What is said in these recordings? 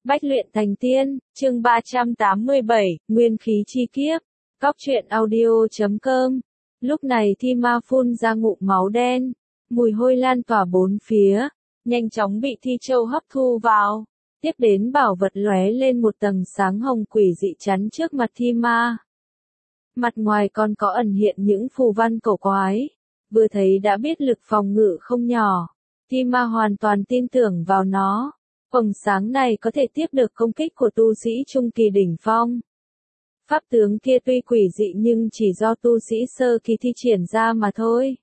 Bách luyện thành tiên, chương 387, nguyên khí chi kiếp. Cóc truyện audio.com. Lúc này Thi Ma phun ra ngụm máu đen, mùi hôi lan tỏa bốn phía, nhanh chóng bị Thi Châu hấp thu vào. Tiếp đến bảo vật lóe lên một tầng sáng hồng quỷ dị chắn trước mặt Thi Ma. Mặt ngoài còn có ẩn hiện những phù văn cổ quái, vừa thấy đã biết lực phòng ngự không nhỏ. Thi Ma hoàn toàn tin tưởng vào nó. Quầng sáng này có thể tiếp được công kích của tu sĩ trung kỳ đỉnh phong. Pháp tướng kia tuy quỷ dị nhưng chỉ do tu sĩ sơ kỳ thi triển ra mà thôi.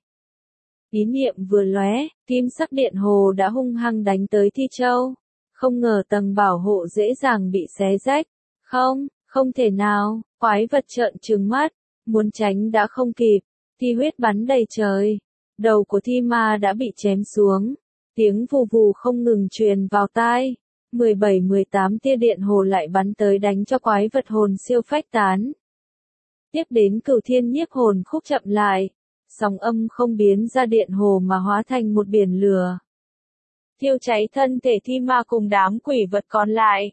Ý niệm vừa lóe, kim sắc điện hồ đã hung hăng đánh tới Thi Châu. Không ngờ tầng bảo hộ dễ dàng bị xé rách. Không thể nào, quái vật trợn trừng mắt, muốn tránh đã không kịp, thi huyết bắn đầy trời. Đầu của Thi Ma đã bị chém xuống. Tiếng vù vù không ngừng truyền vào tai. 17-18 tia điện hồ lại bắn tới đánh cho quái vật hồn siêu phách tán. Tiếp đến Cửu Thiên Nhiếp Hồn Khúc chậm lại. Sóng âm không biến ra điện hồ mà hóa thành một biển lửa. Thiêu cháy thân thể Thi Ma cùng đám quỷ vật còn lại.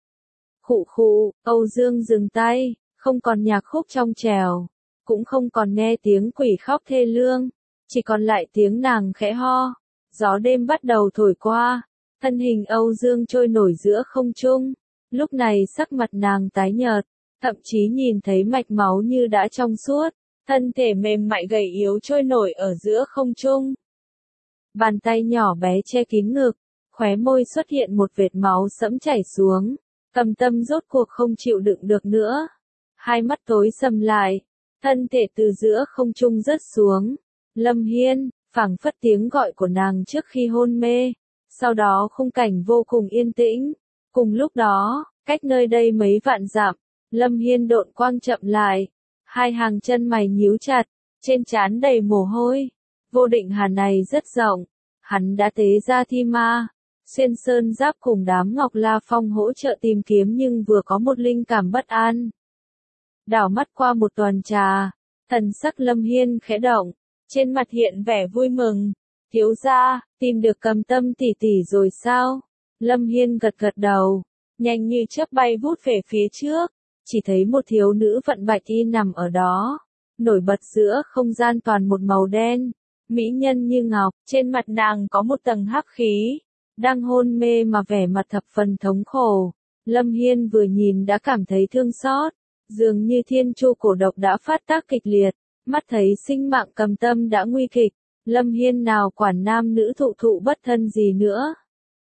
Khụ khụ, Âu Dương dừng tay, không còn nhạc khúc trong trèo, cũng không còn nghe tiếng quỷ khóc thê lương, chỉ còn lại tiếng nàng khẽ ho. Gió đêm bắt đầu thổi qua, thân hình Âu Dương trôi nổi giữa không trung. Lúc này sắc mặt nàng tái nhợt, thậm chí nhìn thấy mạch máu như đã trong suốt, thân thể mềm mại gầy yếu trôi nổi ở giữa không trung. Bàn tay nhỏ bé che kín ngực, khóe môi xuất hiện một vệt máu sẫm chảy xuống. Cầm Tâm rốt cuộc không chịu đựng được nữa, hai mắt tối sầm lại, thân thể từ giữa không trung rớt xuống. Lâm Hiên, phảng phất tiếng gọi của nàng trước khi hôn mê. Sau đó khung cảnh vô cùng yên tĩnh. Cùng lúc đó, cách nơi đây mấy vạn dặm, Lâm Hiên độn quang chậm lại, hai hàng chân mày nhíu chặt, trên trán đầy mồ hôi. Vô Định Hà này rất rộng, hắn đã tế ra Thi Ma, xuyên sơn giáp cùng đám Ngọc La Phong hỗ trợ tìm kiếm nhưng vừa có một linh cảm bất an. Đảo mắt qua một tuần trà, thần sắc Lâm Hiên khẽ động, trên mặt hiện vẻ vui mừng. Thiếu gia, tìm được Cầm Tâm tỷ tỷ rồi sao? Lâm Hiên gật gật đầu, nhanh như chớp bay vút về phía trước, chỉ thấy một thiếu nữ vận bạch y nằm ở đó, nổi bật giữa không gian toàn một màu đen, mỹ nhân như ngọc, trên mặt nàng có một tầng hắc khí, đang hôn mê mà vẻ mặt thập phần thống khổ. Lâm Hiên vừa nhìn đã cảm thấy thương xót, dường như thiên chu cổ độc đã phát tác kịch liệt, mắt thấy sinh mạng Cầm Tâm đã nguy kịch. Lâm Hiên nào quản nam nữ thụ thụ bất thân gì nữa.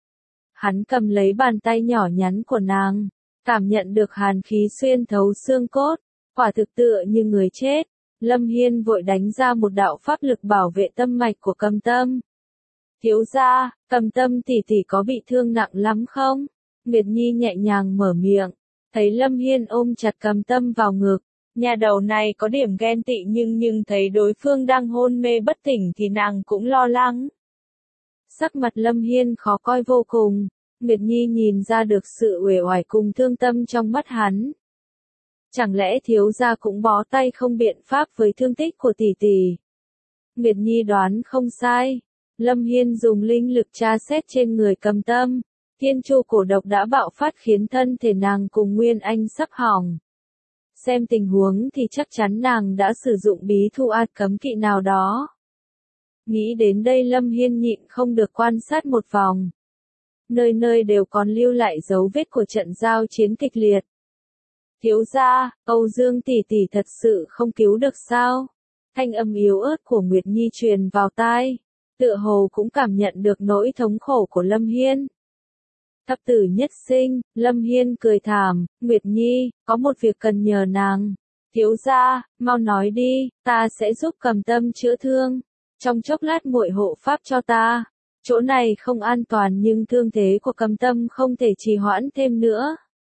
Hắn cầm lấy bàn tay nhỏ nhắn của nàng, cảm nhận được hàn khí xuyên thấu xương cốt, quả thực tựa như người chết. Lâm Hiên vội đánh ra một đạo pháp lực bảo vệ tâm mạch của Cầm Tâm. Thiếu gia, Cầm Tâm tỷ tỷ có bị thương nặng lắm không? Nguyệt Nhi nhẹ nhàng mở miệng, thấy Lâm Hiên ôm chặt Cầm Tâm vào ngực. Nhà đầu này có điểm ghen tị nhưng thấy đối phương đang hôn mê bất tỉnh thì nàng cũng lo lắng. Sắc mặt Lâm Hiên khó coi vô cùng, Nguyệt Nhi nhìn ra được sự uể oải cùng thương tâm trong mắt hắn. Chẳng lẽ thiếu gia cũng bó tay không biện pháp với thương tích của tỷ tỷ? Nguyệt Nhi đoán không sai. Lâm Hiên dùng linh lực tra xét trên người Cầm Tâm, thiên chu cổ độc đã bạo phát khiến thân thể nàng cùng Nguyên Anh sắp hỏng. Xem tình huống thì chắc chắn nàng đã sử dụng bí thu át cấm kỵ nào đó. Nghĩ đến đây Lâm Hiên nhịn không được quan sát một vòng. Nơi nơi đều còn lưu lại dấu vết của trận giao chiến kịch liệt. Thiếu gia, Âu Dương tỷ tỷ thật sự không cứu được sao? Thanh âm yếu ớt của Nguyệt Nhi truyền vào tai, tựa hồ cũng cảm nhận được nỗi thống khổ của Lâm Hiên. Thập tử nhất sinh, Lâm Hiên cười thảm, Nguyệt Nhi, có một việc cần nhờ nàng. Thiếu gia, mau nói đi, ta sẽ giúp Cầm Tâm chữa thương. Trong chốc lát muội hộ pháp cho ta. Chỗ này không an toàn nhưng thương thế của Cầm Tâm không thể trì hoãn thêm nữa.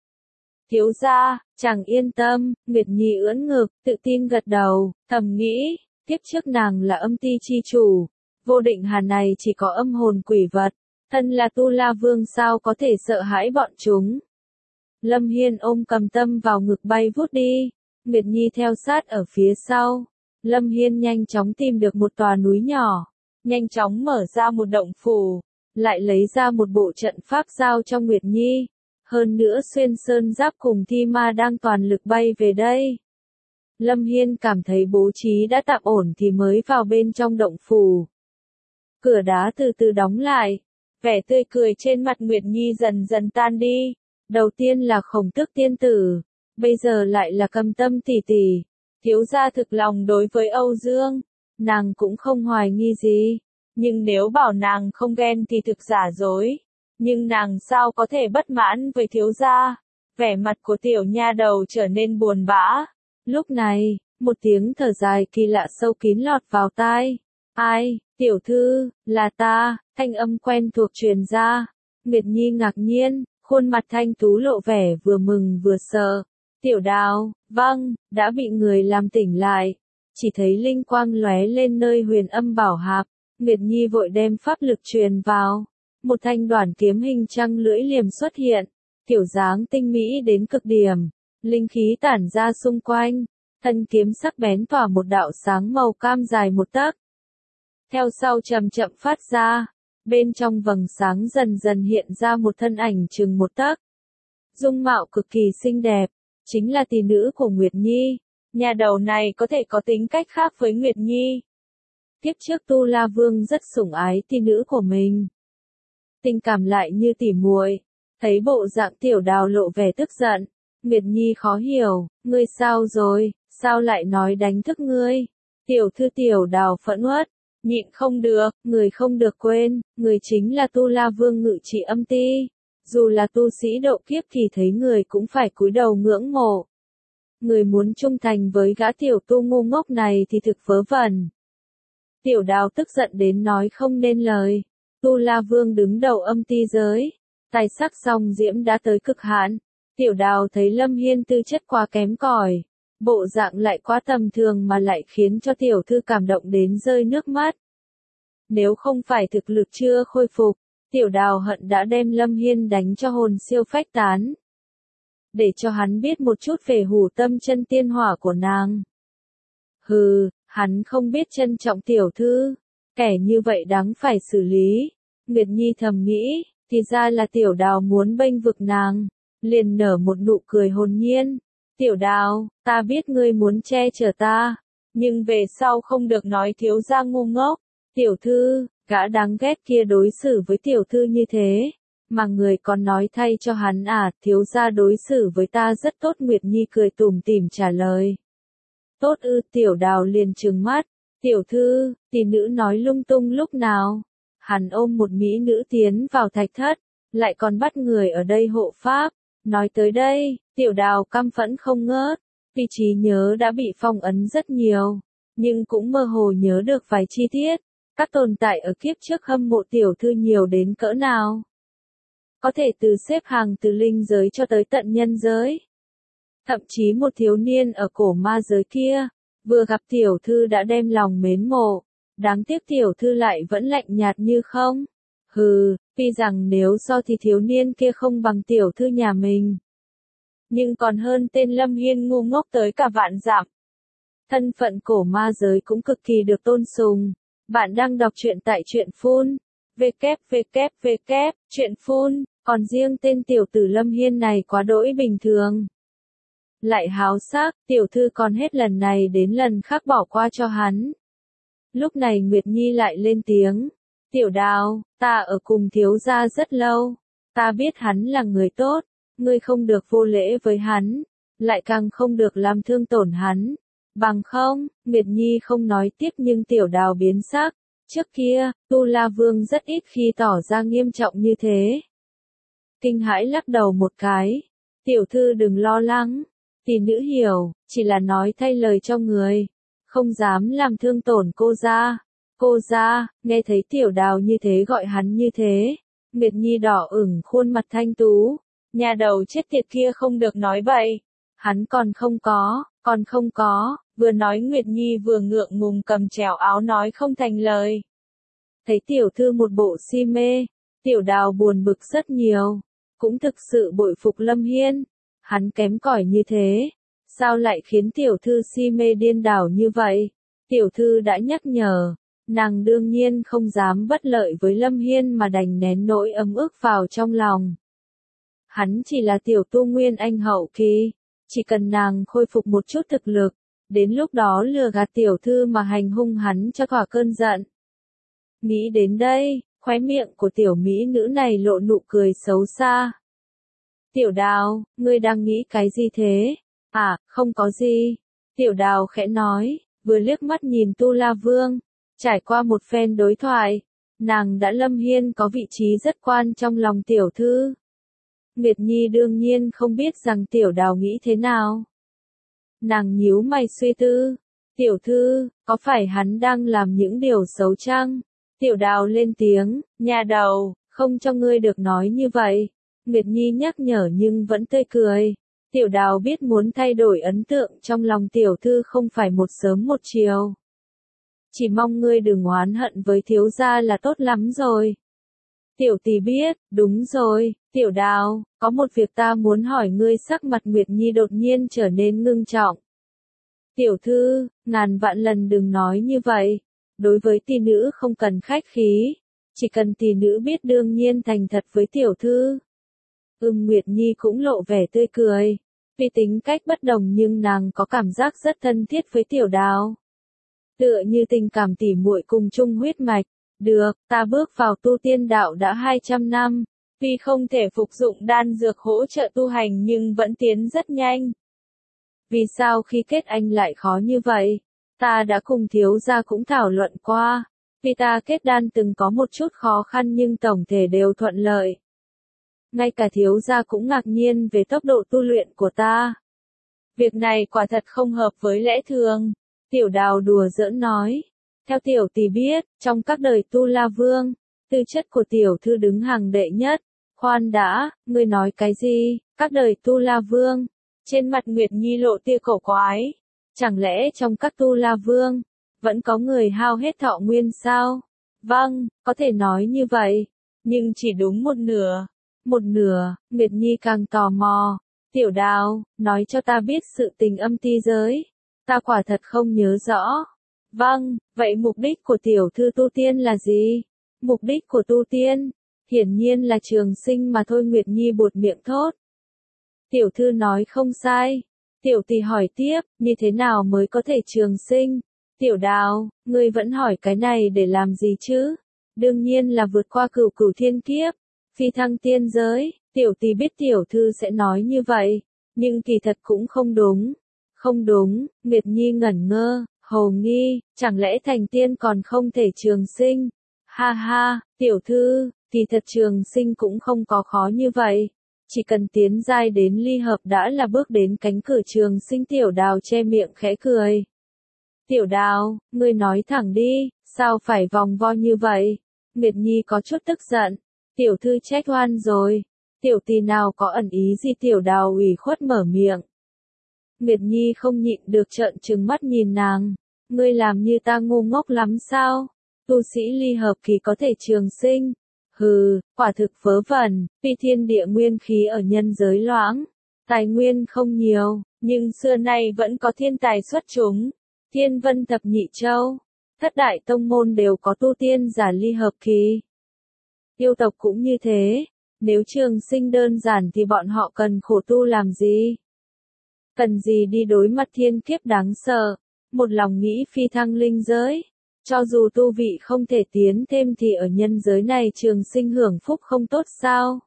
Thiếu gia, chàng yên tâm, Nguyệt Nhi ưỡn ngực, tự tin gật đầu, thầm nghĩ, kiếp trước nàng là âm ti chi chủ. Vô Định Hà này chỉ có âm hồn quỷ vật. Thân là Tu La Vương sao có thể sợ hãi bọn chúng. Lâm Hiên ôm Cầm Tâm vào ngực bay vút đi, Nguyệt Nhi theo sát ở phía sau. Lâm Hiên nhanh chóng tìm được một tòa núi nhỏ, nhanh chóng mở ra một động phủ, lại lấy ra một bộ trận pháp giao cho Nguyệt Nhi. Hơn nữa Xuyên Sơn Giáp cùng Thi Ma đang toàn lực bay về đây. Lâm Hiên cảm thấy bố trí đã tạm ổn thì mới vào bên trong động phủ. Cửa đá từ từ đóng lại. Vẻ tươi cười trên mặt Nguyệt Nhi dần dần tan đi. Đầu tiên là Khổng Tước tiên tử. Bây giờ lại là Cầm Tâm tỷ tỷ. Thiếu gia thực lòng đối với Âu Dương. Nàng cũng không hoài nghi gì. Nhưng nếu bảo nàng không ghen thì thực giả dối. Nhưng nàng sao có thể bất mãn với thiếu gia? Vẻ mặt của tiểu nha đầu trở nên buồn bã. Lúc này, một tiếng thở dài kỳ lạ sâu kín lọt vào tai. Ai, tiểu thư, là ta, thanh âm quen thuộc truyền ra. Nguyệt Nhi ngạc nhiên, khuôn mặt thanh tú lộ vẻ vừa mừng vừa sợ. Tiểu Đào, vâng, đã bị người làm tỉnh lại. Chỉ thấy linh quang lóe lên nơi huyền âm bảo hạp. Nguyệt Nhi vội đem pháp lực truyền vào. Một thanh đoản kiếm hình trăng lưỡi liềm xuất hiện. Kiểu dáng tinh mỹ đến cực điểm. Linh khí tản ra xung quanh. Thân kiếm sắc bén tỏa một đạo sáng màu cam dài một tấc. Theo sau chậm chậm phát ra. Bên trong vầng sáng dần dần hiện ra một thân ảnh chừng một tấc. Dung mạo cực kỳ xinh đẹp. Chính là tỷ nữ của Nguyệt Nhi. Nhà đầu này có thể có tính cách khác với Nguyệt Nhi. Tiếp trước Tu La Vương rất sủng ái tỷ nữ của mình. Tình cảm lại như tỉ muội. Thấy bộ dạng Tiểu Đào lộ vẻ tức giận. Nguyệt Nhi khó hiểu, ngươi sao rồi, sao lại nói đánh thức ngươi? Tiểu thư Tiểu Đào phẫn uất, nhịn không được, người không được quên, người chính là Tu La Vương ngự trị âm ti. Dù là tu sĩ độ kiếp thì thấy người cũng phải cúi đầu ngưỡng mộ. Người muốn trung thành với gã tiểu tu ngu ngốc này thì thực vớ vẩn. Tiểu Đào tức giận đến nói không nên lời. Tu La Vương đứng đầu âm ti giới. Tài sắc song diễm đã tới cực hạn. Tiểu Đào thấy Lâm Hiên tư chất quá kém cỏi. Bộ dạng lại quá tầm thường mà lại khiến cho tiểu thư cảm động đến rơi nước mắt. Nếu không phải thực lực chưa khôi phục, Tiểu Đào hận đã đem Lâm Hiên đánh cho hồn siêu phách tán. Để cho hắn biết một chút về hủ tâm chân tiên hỏa của nàng. Hừ, hắn không biết trân trọng tiểu thư. Kẻ như vậy đáng phải xử lý. Nguyệt Nhi thầm nghĩ, thì ra là Tiểu Đào muốn bênh vực nàng. Liền nở một nụ cười hồn nhiên. Tiểu Đào, ta biết ngươi muốn che chở ta. Nhưng về sau không được nói thiếu gia ngu ngốc. Tiểu thư, gã đáng ghét kia đối xử với tiểu thư như thế. Mà người còn nói thay cho hắn à, thiếu gia đối xử với ta rất tốt. Nguyệt Nhi cười tủm tỉm trả lời. Tốt ư? Tiểu Đào liền trừng mắt. Tiểu thư, tỷ nữ nói lung tung lúc nào? Hắn ôm một mỹ nữ tiến vào thạch thất, lại còn bắt người ở đây hộ pháp. Nói tới đây, Tiểu Đào căm phẫn không ngớt. Vì trí nhớ đã bị phong ấn rất nhiều, nhưng cũng mơ hồ nhớ được vài chi tiết. Các tồn tại ở kiếp trước hâm mộ tiểu thư nhiều đến cỡ nào. Có thể từ xếp hàng từ linh giới cho tới tận nhân giới. Thậm chí một thiếu niên ở cổ ma giới kia, vừa gặp tiểu thư đã đem lòng mến mộ. Đáng tiếc tiểu thư lại vẫn lạnh nhạt như không. Hừ, tuy rằng nếu so thì thiếu niên kia không bằng tiểu thư nhà mình. Nhưng còn hơn tên Lâm Hiên ngu ngốc tới cả vạn dặm. Thân phận cổ ma giới cũng cực kỳ được tôn sùng. Bạn đang đọc truyện tại truyện phun. Truyện phun, còn riêng tên tiểu tử Lâm Hiên này quá đỗi bình thường. Lại háo sắc, tiểu thư còn hết lần này đến lần khác bỏ qua cho hắn. Lúc này Nguyệt Nhi lại lên tiếng. Tiểu Đào, ta ở cùng thiếu gia rất lâu. Ta biết hắn là người tốt. Ngươi không được vô lễ với hắn. Lại càng không được làm thương tổn hắn. Bằng không, Nguyệt Nhi không nói tiếp nhưng Tiểu Đào biến sắc. Trước kia, Tu La Vương rất ít khi tỏ ra nghiêm trọng như thế. Kinh hãi lắc đầu một cái. Tiểu thư đừng lo lắng. Tỷ nữ hiểu, chỉ là nói thay lời cho người. Không dám làm thương tổn cô gia. Cô gia, nghe thấy Tiểu Đào như thế gọi hắn như thế. Nguyệt Nhi đỏ ửng khuôn mặt thanh tú. Nhà đầu chết tiệt kia không được nói vậy. Hắn còn không có, vừa nói Nguyệt Nhi vừa ngượng ngùng cầm chèo áo nói không thành lời. Thấy tiểu thư một bộ si mê, Tiểu Đào buồn bực rất nhiều, cũng thực sự bội phục Lâm Hiên. Hắn kém cỏi như thế, sao lại khiến tiểu thư si mê điên đảo như vậy? Tiểu thư đã nhắc nhở, nàng đương nhiên không dám bất lợi với Lâm Hiên mà đành nén nỗi ấm ức vào trong lòng. Hắn chỉ là tiểu tu nguyên anh hậu kỳ, chỉ cần nàng khôi phục một chút thực lực, đến lúc đó lừa gạt tiểu thư mà hành hung hắn cho thỏa cơn giận. Nghĩ đến đây, khóe miệng của tiểu mỹ nữ này lộ nụ cười xấu xa. Tiểu Đào, ngươi đang nghĩ cái gì thế? À, không có gì. Tiểu Đào khẽ nói, vừa liếc mắt nhìn Tu La Vương. Trải qua một phen đối thoại, nàng đã lâm hiên có vị trí rất quan trong lòng tiểu thư. Nguyệt Nhi đương nhiên không biết rằng Tiểu Đào nghĩ thế nào. Nàng nhíu mày suy tư. Tiểu thư, có phải hắn đang làm những điều xấu chăng? Tiểu Đào lên tiếng, nhà đầu, không cho ngươi được nói như vậy. Nguyệt Nhi nhắc nhở nhưng vẫn tươi cười. Tiểu Đào biết muốn thay đổi ấn tượng trong lòng tiểu thư không phải một sớm một chiều. Chỉ mong ngươi đừng oán hận với thiếu gia là tốt lắm rồi. Tiểu tỷ biết, đúng rồi, Tiểu Đào, có một việc ta muốn hỏi ngươi. Sắc mặt Nguyệt Nhi đột nhiên trở nên ngưng trọng. Tiểu thư, ngàn vạn lần đừng nói như vậy. Đối với tỷ nữ không cần khách khí, chỉ cần tỷ nữ biết đương nhiên thành thật với tiểu thư. Nguyệt Nhi cũng lộ vẻ tươi cười. Vì tính cách bất đồng nhưng nàng có cảm giác rất thân thiết với Tiểu Đào. Tựa như tình cảm tỉ muội cùng chung huyết mạch. Được, ta bước vào tu tiên đạo đã 200 năm. Tuy không thể phục dụng đan dược hỗ trợ tu hành nhưng vẫn tiến rất nhanh. Vì sao khi kết anh lại khó như vậy? Ta đã cùng thiếu gia cũng thảo luận qua. Vì ta kết đan từng có một chút khó khăn nhưng tổng thể đều thuận lợi. Ngay cả thiếu gia cũng ngạc nhiên về tốc độ tu luyện của ta. Việc này quả thật không hợp với lẽ thường. Tiểu Đào đùa giỡn nói. Theo tiểu tỷ biết, trong các đời Tu La Vương, tư chất của tiểu thư đứng hàng đệ nhất. Khoan đã, ngươi nói cái gì? Các đời Tu La Vương. Trên mặt Nguyệt Nhi lộ tia cổ quái. Chẳng lẽ trong các Tu La Vương, vẫn có người hao hết thọ nguyên sao? Vâng, có thể nói như vậy. Nhưng chỉ đúng một nửa. Một nửa, Nguyệt Nhi càng tò mò. Tiểu Đào, nói cho ta biết sự tình âm ti giới. Ta quả thật không nhớ rõ. Vâng, vậy mục đích của tiểu thư tu tiên là gì? Mục đích của tu tiên, hiển nhiên là trường sinh mà thôi. Nguyệt Nhi buột miệng thốt. Tiểu thư nói không sai. Tiểu tỷ hỏi tiếp, như thế nào mới có thể trường sinh? Tiểu Đào, ngươi vẫn hỏi cái này để làm gì chứ? Đương nhiên là vượt qua cửu cửu thiên kiếp. Phi thăng tiên giới, tiểu tỷ biết tiểu thư sẽ nói như vậy, nhưng kỳ thật cũng không đúng. Không đúng, Nguyệt Nhi ngẩn ngơ, hồ nghi, chẳng lẽ thành tiên còn không thể trường sinh? Ha ha, tiểu thư, kỳ thật trường sinh cũng không có khó như vậy. Chỉ cần tiến giai đến ly hợp đã là bước đến cánh cửa trường sinh. Tiểu Đào che miệng khẽ cười. Tiểu Đào, ngươi nói thẳng đi, sao phải vòng vo như vậy? Nguyệt Nhi có chút tức giận. Tiểu thư trách oan rồi. Tiểu tỷ nào có ẩn ý gì? Tiểu Đào ủy khuất mở miệng. Nguyệt Nhi không nhịn được trợn trừng mắt nhìn nàng. Ngươi làm như ta ngu ngốc lắm sao? Tu sĩ ly hợp kỳ có thể trường sinh. Hừ, quả thực vớ vẩn. Vì thiên địa nguyên khí ở nhân giới loãng, tài nguyên không nhiều, nhưng xưa nay vẫn có thiên tài xuất chúng. Thiên Vân Thập Nhị Châu, thất đại tông môn đều có tu tiên giả ly hợp kỳ. Yêu tộc cũng như thế. Nếu trường sinh đơn giản thì bọn họ cần khổ tu làm gì? Cần gì đi đối mặt thiên kiếp đáng sợ? Một lòng nghĩ phi thăng linh giới. Cho dù tu vị không thể tiến thêm thì ở nhân giới này trường sinh hưởng phúc không tốt sao?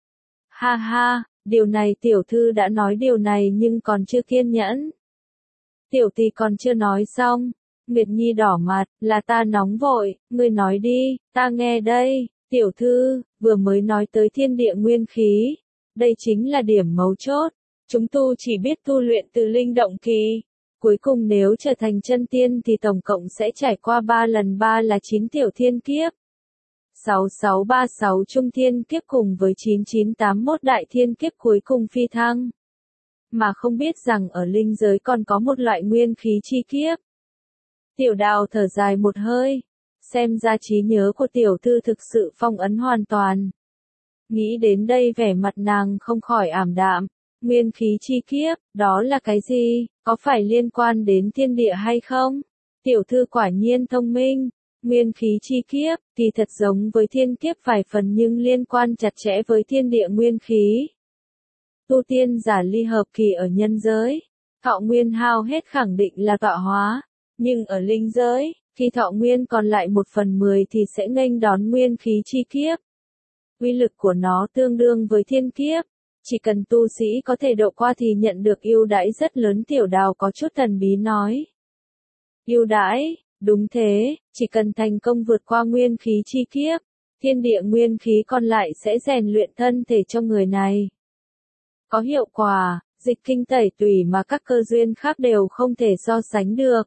Ha ha, điều này tiểu thư đã nói điều này nhưng còn chưa kiên nhẫn. Tiểu tỷ còn chưa nói xong. Nguyệt Nhi đỏ mặt, là ta nóng vội, ngươi nói đi, ta nghe đây. Tiểu thư, vừa mới nói tới thiên địa nguyên khí. Đây chính là điểm mấu chốt. Chúng tu chỉ biết tu luyện từ linh động kỳ. Cuối cùng nếu trở thành chân tiên thì tổng cộng sẽ trải qua 3 lần 3 là 9 tiểu thiên kiếp. 6636 trung thiên kiếp cùng với 9981 đại thiên kiếp cuối cùng phi thăng. Mà không biết rằng ở linh giới còn có một loại nguyên khí chi kiếp. Tiểu Đào thở dài một hơi. Xem ra trí nhớ của tiểu thư thực sự phong ấn hoàn toàn. Nghĩ đến đây vẻ mặt nàng không khỏi ảm đạm. Nguyên khí chi kiếp, đó là cái gì? Có phải liên quan đến thiên địa hay không? Tiểu thư quả nhiên thông minh. Nguyên khí chi kiếp, thì thật giống với thiên kiếp vài phần nhưng liên quan chặt chẽ với thiên địa nguyên khí. tu tiên giả ly hợp kỳ ở nhân giới, thọ nguyên hao hết khẳng định là tọa hóa, nhưng ở linh giới, khi thọ nguyên còn lại 1/10 thì sẽ nghênh đón nguyên khí chi kiếp. Uy lực của nó tương đương với thiên kiếp, chỉ cần tu sĩ có thể độ qua thì nhận được ưu đãi rất lớn. Tiểu Đào có chút thần bí nói. Ưu đãi, đúng thế, chỉ cần thành công vượt qua nguyên khí chi kiếp, thiên địa nguyên khí còn lại sẽ rèn luyện thân thể cho người này. Có hiệu quả, dịch kinh tẩy tủy mà các cơ duyên khác đều không thể so sánh được.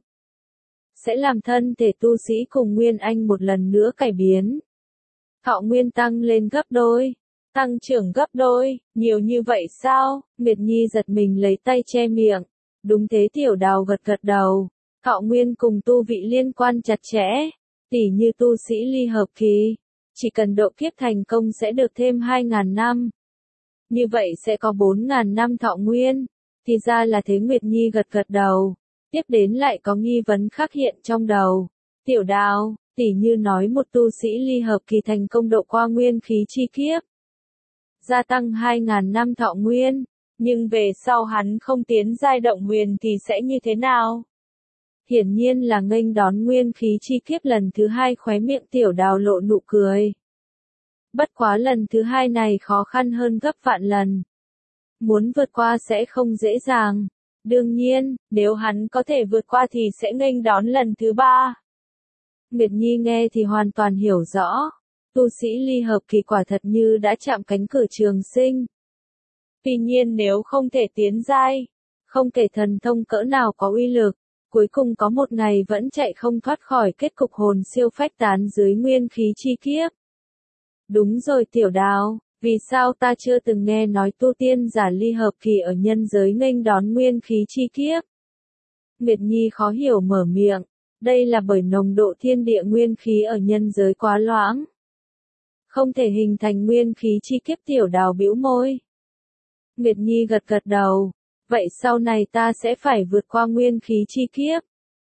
Sẽ làm thân thể tu sĩ cùng Nguyên Anh một lần nữa cải biến. Thọ nguyên tăng lên gấp đôi, tăng trưởng gấp đôi, nhiều như vậy sao? Nguyệt Nhi giật mình lấy tay che miệng. Đúng thế. Tiểu Đào gật gật đầu. Thọ nguyên cùng tu vị liên quan chặt chẽ, tỉ như tu sĩ ly hợp kỳ, chỉ cần độ kiếp thành công sẽ được thêm 2.000 năm. Như vậy sẽ có 4.000 năm thọ nguyên. Thì ra là thế. Nguyệt Nhi gật gật đầu. Tiếp đến lại có nghi vấn khác hiện trong đầu. Tiểu Đào, tỉ như nói một tu sĩ ly hợp kỳ thành công độ qua nguyên khí chi kiếp, gia tăng 2.000 năm thọ nguyên, nhưng về sau hắn không tiến giai động huyền thì sẽ như thế nào? Hiển nhiên là nghênh đón nguyên khí chi kiếp lần thứ 2. Khóe miệng Tiểu Đào lộ nụ cười. Bất quá lần thứ 2 này khó khăn hơn gấp vạn lần. Muốn vượt qua sẽ không dễ dàng. Đương nhiên, nếu hắn có thể vượt qua thì sẽ nghênh đón lần thứ 3. Nguyệt Nhi nghe thì hoàn toàn hiểu rõ. Tu sĩ ly hợp kỳ quả thật như đã chạm cánh cửa trường sinh. Tuy nhiên nếu không thể tiến giai, không kể thần thông cỡ nào có uy lực, cuối cùng có một ngày vẫn chạy không thoát khỏi kết cục hồn siêu phách tán dưới nguyên khí chi kiếp. Đúng rồi Tiểu Đào, vì sao ta chưa từng nghe nói tu tiên giả ly hợp kỳ ở nhân giới nghênh đón nguyên khí chi kiếp? Nguyệt Nhi khó hiểu mở miệng. Đây là bởi nồng độ thiên địa nguyên khí ở nhân giới quá loãng, không thể hình thành nguyên khí chi kiếp. Tiểu Đào bĩu môi. Nguyệt Nhi gật gật đầu. Vậy sau này ta sẽ phải vượt qua nguyên khí chi kiếp.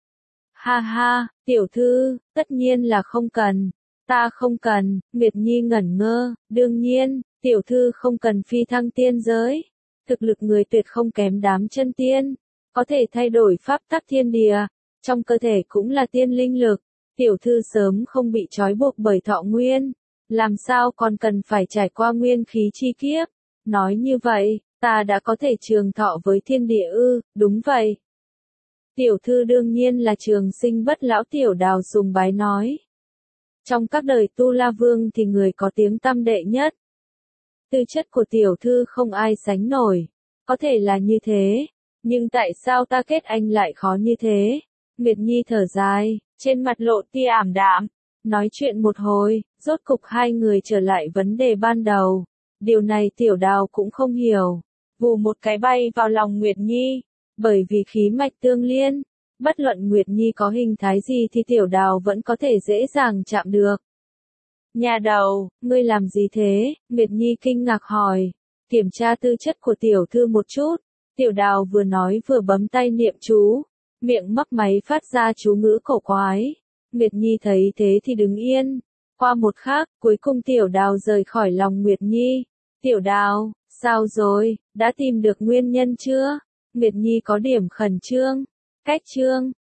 Ha ha, tiểu thư, tất nhiên là không cần. Ta không cần. Nguyệt Nhi ngẩn ngơ. Đương nhiên, tiểu thư không cần phi thăng tiên giới. Thực lực người tuyệt không kém đám chân tiên, có thể thay đổi pháp tắc thiên địa. Trong cơ thể cũng là tiên linh lực, tiểu thư sớm không bị trói buộc bởi thọ nguyên, làm sao còn cần phải trải qua nguyên khí chi kiếp. Nói như vậy, ta đã có thể trường thọ với thiên địa ư? Đúng vậy. Tiểu thư đương nhiên là trường sinh bất lão. Tiểu Đào sùng bái nói. Trong các đời Tu La Vương thì người có tiếng tăm đệ nhất. Tư chất của tiểu thư không ai sánh nổi. Có thể là như thế, nhưng tại sao ta kết anh lại khó như thế? Nguyệt Nhi thở dài, trên mặt lộ tia ảm đạm. Nói chuyện một hồi, rốt cục hai người trở lại vấn đề ban đầu. Điều này Tiểu Đào cũng không hiểu. Vù một cái bay vào lòng Nguyệt Nhi. Bởi vì khí mạch tương liên, bất luận Nguyệt Nhi có hình thái gì thì Tiểu Đào vẫn có thể dễ dàng chạm được. Nhà đầu, ngươi làm gì thế? Nguyệt Nhi kinh ngạc hỏi. Kiểm tra tư chất của tiểu thư một chút. Tiểu Đào vừa nói vừa bấm tay niệm chú, miệng mấp máy phát ra chú ngữ cổ quái. Nguyệt Nhi thấy thế thì đứng yên. Qua một khắc, cuối cùng Tiểu Đào rời khỏi lòng Nguyệt Nhi. Tiểu Đào, sao rồi, đã tìm được nguyên nhân chưa? Nguyệt Nhi có điểm khẩn trương. Cách trương,